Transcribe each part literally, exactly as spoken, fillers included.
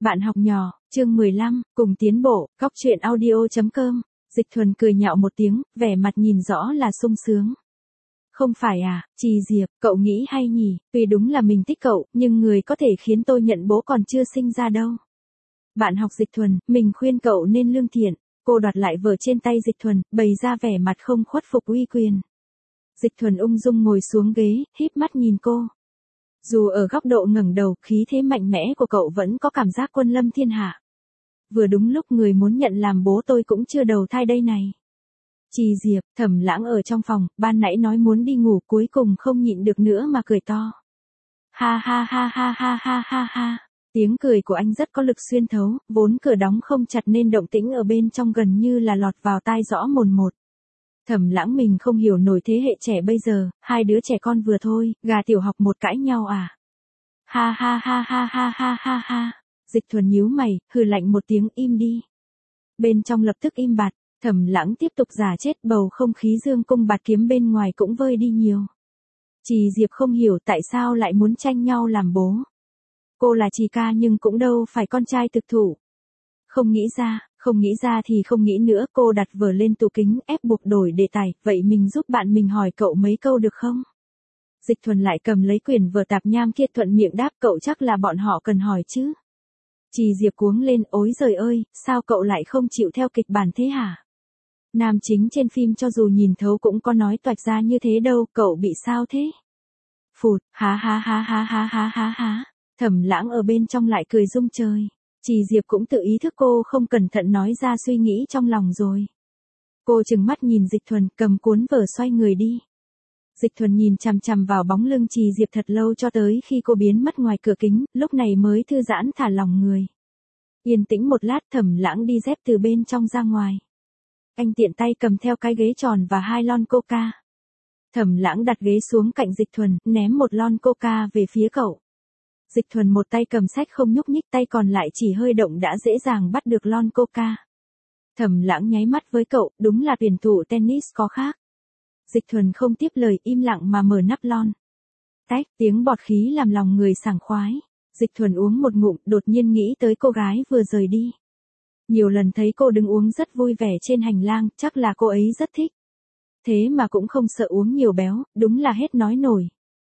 Bạn học nhỏ, chương mười lăm, cùng tiến bộ, cóc truyện audio.com. Dịch Thuần cười nhạo một tiếng, vẻ mặt nhìn rõ là sung sướng. Không phải à, Trì Diệp, cậu nghĩ hay nhỉ, tuy đúng là mình thích cậu, nhưng người có thể khiến tôi nhận bố còn chưa sinh ra đâu. Bạn học Dịch Thuần, mình khuyên cậu nên lương thiện. Cô đoạt lại vở trên tay Dịch Thuần, bày ra vẻ mặt không khuất phục uy quyền. Dịch Thuần ung dung ngồi xuống ghế, híp mắt nhìn cô. Dù ở góc độ ngẩng đầu, khí thế mạnh mẽ của cậu vẫn có cảm giác quân lâm thiên hạ. Vừa đúng lúc người muốn nhận làm bố tôi cũng chưa đầu thai đây này. Trì Diệp, Thẩm Lãng ở trong phòng, ban nãy nói muốn đi ngủ cuối cùng không nhịn được nữa mà cười to. Ha ha ha ha ha ha ha ha. Tiếng cười của anh rất có lực xuyên thấu, vốn cửa đóng không chặt nên động tĩnh ở bên trong gần như là lọt vào tai rõ mồn một. Thẩm Lãng mình không hiểu nổi thế hệ trẻ bây giờ, hai đứa trẻ con vừa thôi, gà tiểu học một cãi nhau à. Ha ha ha ha ha ha ha ha. Dịch Thuần nhíu mày, hừ lạnh một tiếng im đi. Bên trong lập tức im bặt, Thẩm Lãng tiếp tục giả chết, bầu không khí dương cung bạt kiếm bên ngoài cũng vơi đi nhiều. Trì Diệp không hiểu tại sao lại muốn tranh nhau làm bố. Cô là Trì ca nhưng cũng đâu phải con trai thực thụ. Không nghĩ ra, không nghĩ ra thì không nghĩ nữa, cô đặt vở lên tủ kính ép buộc đổi đề tài, vậy mình giúp bạn mình hỏi cậu mấy câu được không? Dịch Thuần lại cầm lấy quyển vở tạp nham kia thuận miệng đáp, cậu chắc là bọn họ cần hỏi chứ. Trì Diệp cuống lên, ối giời ơi, sao cậu lại không chịu theo kịch bản thế hả? Nam chính trên phim cho dù nhìn thấu cũng có nói toạch ra như thế đâu, cậu bị sao thế? Phụt, há há há há há há há há. Thẩm Lãng ở bên trong lại cười rung trời. Trì Diệp cũng tự ý thức cô không cẩn thận nói ra suy nghĩ trong lòng rồi. Cô trừng mắt nhìn Dịch Thuần, cầm cuốn vở xoay người đi. Dịch Thuần nhìn chằm chằm vào bóng lưng Trì Diệp thật lâu cho tới khi cô biến mất ngoài cửa kính, lúc này mới thư giãn thả lòng người. Yên tĩnh một lát, Thẩm Lãng đi dép từ bên trong ra ngoài. Anh tiện tay cầm theo cái ghế tròn và hai lon coca. Thẩm Lãng đặt ghế xuống cạnh Dịch Thuần, ném một lon coca về phía cậu. Dịch Thuần một tay cầm sách không nhúc nhích, tay còn lại chỉ hơi động đã dễ dàng bắt được lon coca. Thẩm Lãng nháy mắt với cậu, đúng là tuyển thủ tennis có khác. Dịch Thuần không tiếp lời, im lặng mà mở nắp lon. Tách, tiếng bọt khí làm lòng người sảng khoái. Dịch Thuần uống một ngụm, đột nhiên nghĩ tới cô gái vừa rời đi. Nhiều lần thấy cô đứng uống rất vui vẻ trên hành lang, chắc là cô ấy rất thích. Thế mà cũng không sợ uống nhiều béo, đúng là hết nói nổi.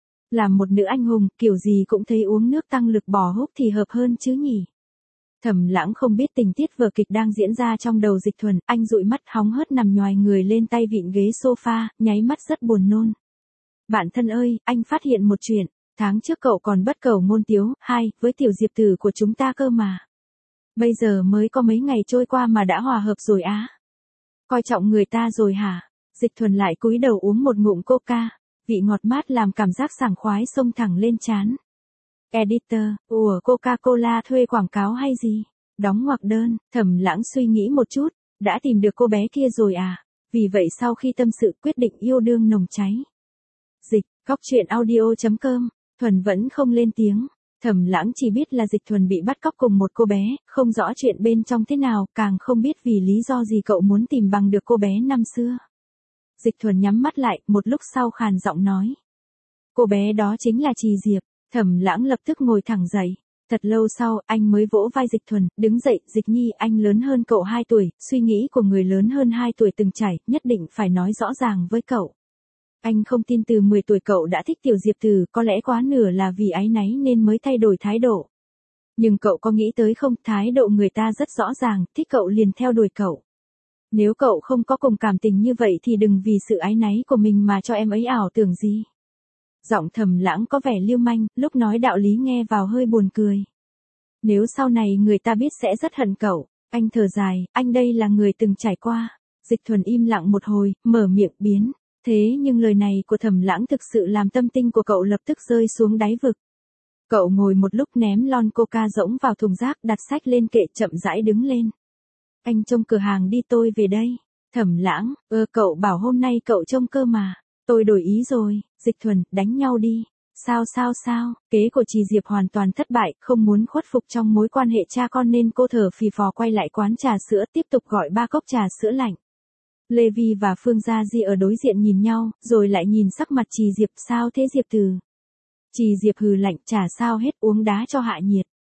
Làm một nữ anh hùng, kiểu gì cũng thấy uống nước tăng lực bò húc thì hợp hơn chứ nhỉ. Thẩm Lãng không biết tình tiết vở kịch đang diễn ra trong đầu Dịch Thuần, anh dụi mắt hóng hớt nằm nhoài người lên tay vịn ghế sofa, nháy mắt rất buồn nôn. Bạn thân ơi, anh phát hiện một chuyện, tháng trước cậu còn bất cầu ngôn tiếu, hai, với tiểu Diệp tử của chúng ta cơ mà. Bây giờ mới có mấy ngày trôi qua mà đã hòa hợp rồi á. Coi trọng người ta rồi hả? Dịch Thuần lại cúi đầu uống một ngụm coca, vị ngọt mát làm cảm giác sảng khoái xông thẳng lên trán. Editor, ủa Coca-Cola thuê quảng cáo hay gì? Đóng ngoặc đơn, Thẩm Lãng suy nghĩ một chút, đã tìm được cô bé kia rồi à? Vì vậy sau khi tâm sự quyết định yêu đương nồng cháy. Dịch, cóc truyện audio.com, Thuần vẫn không lên tiếng. Thẩm Lãng chỉ biết là Dịch Thuần bị bắt cóc cùng một cô bé, không rõ chuyện bên trong thế nào, càng không biết vì lý do gì cậu muốn tìm bằng được cô bé năm xưa. Dịch Thuần nhắm mắt lại, một lúc sau khàn giọng nói. Cô bé đó chính là Trì Diệp. Thẩm Lãng lập tức ngồi thẳng dậy. Thật lâu sau, anh mới vỗ vai Dịch Thuần, đứng dậy, Dịch Nhi, anh lớn hơn cậu hai tuổi, suy nghĩ của người lớn hơn hai tuổi từng trải, nhất định phải nói rõ ràng với cậu. Anh không tin từ mười tuổi cậu đã thích tiểu Diệp Tử, có lẽ quá nửa là vì áy náy nên mới thay đổi thái độ. Nhưng cậu có nghĩ tới không, thái độ người ta rất rõ ràng, thích cậu liền theo đuổi cậu. Nếu cậu không có cùng cảm tình như vậy thì đừng vì sự áy náy của mình mà cho em ấy ảo tưởng gì. Giọng Thẩm Lãng có vẻ lưu manh, lúc nói đạo lý nghe vào hơi buồn cười. Nếu sau này người ta biết sẽ rất hận cậu. Anh thở dài, anh đây là người từng trải qua. Dịch Thuần im lặng một hồi, mở miệng biến. Thế nhưng lời này của Thẩm Lãng thực sự làm tâm tinh của cậu lập tức rơi xuống đáy vực. Cậu ngồi một lúc ném lon coca rỗng vào thùng rác, đặt sách lên kệ, chậm rãi đứng lên. Anh trông cửa hàng đi, tôi về đây. Thẩm Lãng, ơ cậu bảo hôm nay cậu trông cơ mà. Tôi đổi ý rồi. Dịch Thuần, đánh nhau đi. Sao sao sao, kế của Trì Diệp hoàn toàn thất bại, không muốn khuất phục trong mối quan hệ cha con nên cô thở phì phò quay lại quán trà sữa, tiếp tục gọi ba cốc trà sữa lạnh. Lê Vi và Phương Gia Di ở đối diện nhìn nhau, rồi lại nhìn sắc mặt Trì Diệp, sao thế Diệp Từ? Trì Diệp hừ lạnh, trà sao hết, uống đá cho hạ nhiệt.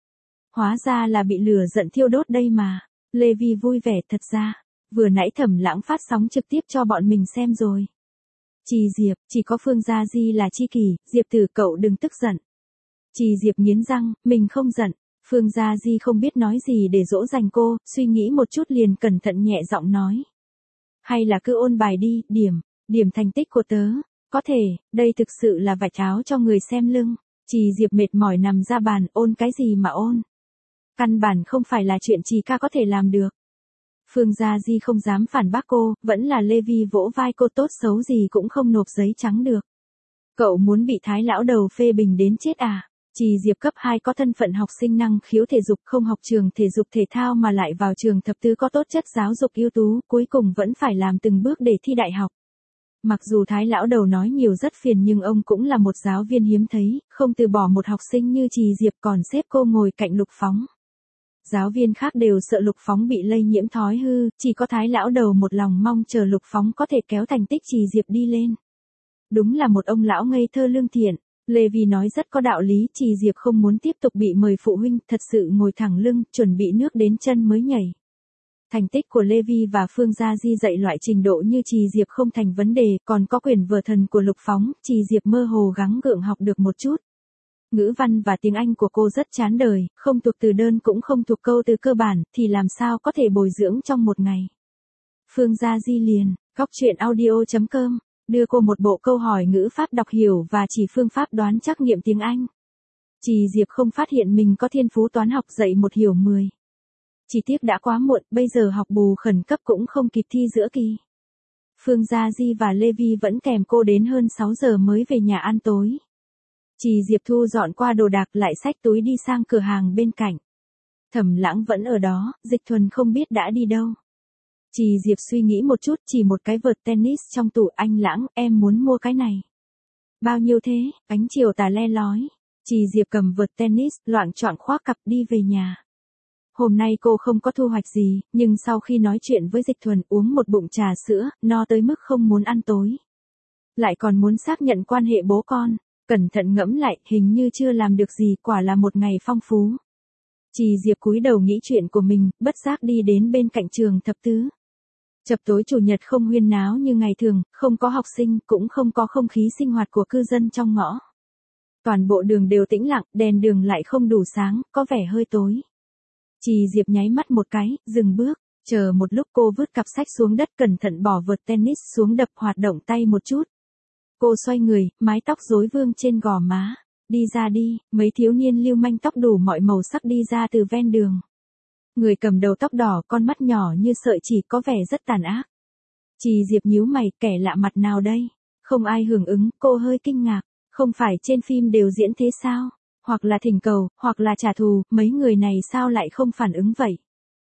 Hóa ra là bị lửa giận thiêu đốt đây mà. Lê Vi vui vẻ, thật ra, vừa nãy Thẩm Lãng phát sóng trực tiếp cho bọn mình xem rồi. Trì Diệp, chỉ có Phương Gia Di là chi kỷ, Diệp Tử cậu đừng tức giận. Trì Diệp nghiến răng, mình không giận. Phương Gia Di không biết nói gì để dỗ dành cô, suy nghĩ một chút liền cẩn thận nhẹ giọng nói. Hay là cứ ôn bài đi, điểm, điểm thành tích của tớ. Có thể, đây thực sự là vạch áo cho người xem lưng. Trì Diệp mệt mỏi nằm ra bàn, ôn cái gì mà ôn. Căn bản không phải là chuyện Trì ca có thể làm được. Phương Gia Di không dám phản bác cô, vẫn là Lê Vi vỗ vai cô, tốt xấu gì cũng không nộp giấy trắng được. Cậu muốn bị Thái lão đầu phê bình đến chết à? Trì Diệp cấp hai có thân phận học sinh năng khiếu thể dục, không học trường thể dục thể thao mà lại vào trường thập tứ có tốt chất giáo dục ưu tú, cuối cùng vẫn phải làm từng bước để thi đại học. Mặc dù Thái lão đầu nói nhiều rất phiền nhưng ông cũng là một giáo viên hiếm thấy, không từ bỏ một học sinh như Trì Diệp, còn xếp cô ngồi cạnh Lục Phóng. Giáo viên khác đều sợ Lục Phóng bị lây nhiễm thói hư, chỉ có Thái lão đầu một lòng mong chờ Lục Phóng có thể kéo thành tích Trì Diệp đi lên. Đúng là một ông lão ngây thơ lương thiện. Lê Vi nói rất có đạo lý, Trì Diệp không muốn tiếp tục bị mời phụ huynh, thật sự ngồi thẳng lưng, chuẩn bị nước đến chân mới nhảy. Thành tích của Lê Vi và Phương Gia Di dạy loại trình độ như Trì Diệp không thành vấn đề, còn có quyển vở thần của Lục Phóng, Trì Diệp mơ hồ gắng gượng học được một chút. Ngữ văn và tiếng Anh của cô rất chán đời, không thuộc từ đơn cũng không thuộc câu từ cơ bản, thì làm sao có thể bồi dưỡng trong một ngày. Phương Gia Di liền, góc truyện audio chấm com, đưa cô một bộ câu hỏi ngữ pháp đọc hiểu và chỉ phương pháp đoán trắc nghiệm tiếng Anh. Trì Diệp không phát hiện mình có thiên phú toán học dạy một hiểu mười. Chỉ tiếc đã quá muộn, bây giờ học bù khẩn cấp cũng không kịp thi giữa kỳ. Phương Gia Di và Lê Vi vẫn kèm cô đến hơn sáu giờ mới về nhà ăn tối. Trì Diệp thu dọn qua đồ đạc lại xách túi đi sang cửa hàng bên cạnh. Thẩm Lãng vẫn ở đó, Dịch Thuần không biết đã đi đâu. Trì Diệp suy nghĩ một chút, chỉ một cái vợt tennis trong tủ. Anh Lãng, em muốn mua cái này. Bao nhiêu thế? Ánh chiều tà le lói. Trì Diệp cầm vợt tennis, loạng choạng khoác cặp đi về nhà. Hôm nay cô không có thu hoạch gì, nhưng sau khi nói chuyện với Dịch Thuần uống một bụng trà sữa, no tới mức không muốn ăn tối. Lại còn muốn xác nhận quan hệ bố con, cẩn thận ngẫm lại, hình như chưa làm được gì, quả là một ngày phong phú. Trì Diệp cúi đầu nghĩ chuyện của mình, bất giác đi đến bên cạnh trường thập tứ. Chập tối chủ nhật không huyên náo như ngày thường, không có học sinh, cũng không có không khí sinh hoạt của cư dân trong ngõ. Toàn bộ đường đều tĩnh lặng, đèn đường lại không đủ sáng, có vẻ hơi tối. Trì Diệp nháy mắt một cái, dừng bước, chờ một lúc cô vứt cặp sách xuống đất, cẩn thận bỏ vợt tennis xuống, đập hoạt động tay một chút. Cô xoay người, mái tóc rối vương trên gò má. Đi ra đi, mấy thiếu niên lưu manh tóc đủ mọi màu sắc đi ra từ ven đường. Người cầm đầu tóc đỏ, con mắt nhỏ như sợi chỉ, có vẻ rất tàn ác. Trì Diệp nhíu mày, kẻ lạ mặt nào đây? Không ai hưởng ứng, cô hơi kinh ngạc. Không phải trên phim đều diễn thế sao? Hoặc là thỉnh cầu, hoặc là trả thù, mấy người này sao lại không phản ứng vậy?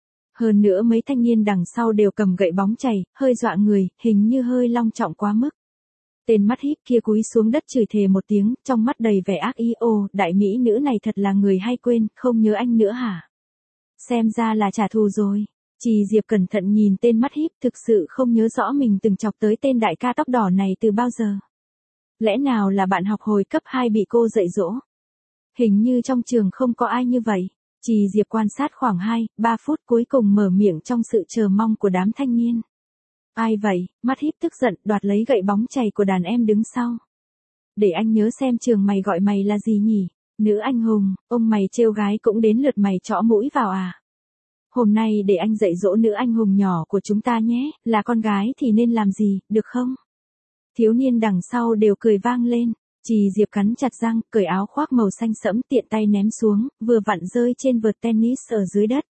Hơn nữa mấy thanh niên đằng sau đều cầm gậy bóng chày, hơi dọa người, hình như hơi long trọng quá mức. Tên mắt híp kia cúi xuống đất chửi thề một tiếng, trong mắt đầy vẻ ác ý. Ồ, đại mỹ nữ này thật là người hay quên, không nhớ anh nữa hả? Xem ra là trả thù rồi. Trì Diệp cẩn thận nhìn tên mắt híp, thực sự không nhớ rõ mình từng chọc tới tên đại ca tóc đỏ này từ bao giờ. Lẽ nào là bạn học hồi cấp hai bị cô dạy dỗ? Hình như trong trường không có ai như vậy. Trì Diệp quan sát khoảng hai, ba phút cuối cùng mở miệng trong sự chờ mong của đám thanh niên. Ai vậy? Mắt híp tức giận, đoạt lấy gậy bóng chày của đàn em đứng sau. Để anh nhớ xem trường mày gọi mày là gì nhỉ? Nữ anh hùng, ông mày trêu gái cũng đến lượt mày chõ mũi vào à? Hôm nay để anh dạy dỗ nữ anh hùng nhỏ của chúng ta nhé, là con gái thì nên làm gì, được không? Thiếu niên đằng sau đều cười vang lên. Trì Diệp cắn chặt răng, cởi áo khoác màu xanh sẫm, tiện tay ném xuống, vừa vặn rơi trên vợt tennis ở dưới đất.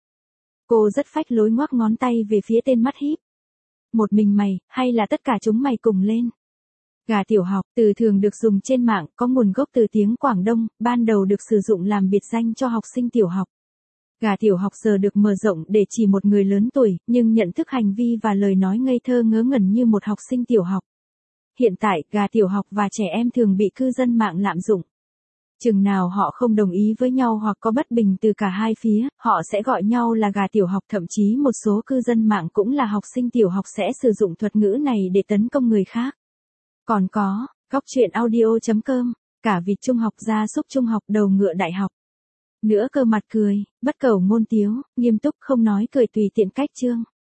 Cô rất phách lối ngoắc ngón tay về phía tên mắt híp. Một mình mày, hay là tất cả chúng mày cùng lên? Gà tiểu học, từ thường được dùng trên mạng, có nguồn gốc từ tiếng Quảng Đông, ban đầu được sử dụng làm biệt danh cho học sinh tiểu học. Gà tiểu học giờ được mở rộng để chỉ một người lớn tuổi, nhưng nhận thức hành vi và lời nói ngây thơ ngớ ngẩn như một học sinh tiểu học. Hiện tại, gà tiểu học và trẻ em thường bị cư dân mạng lạm dụng. Chừng nào họ không đồng ý với nhau hoặc có bất bình từ cả hai phía, họ sẽ gọi nhau là gà tiểu học, thậm chí một số cư dân mạng cũng là học sinh tiểu học sẽ sử dụng thuật ngữ này để tấn công người khác. Còn có, góc truyện audio chấm com, cả vịt trung học gia súc trung học đầu ngựa đại học. Nữa cơ mặt cười, bất cẩu ngôn tiếu, nghiêm túc không nói cười tùy tiện cách chương.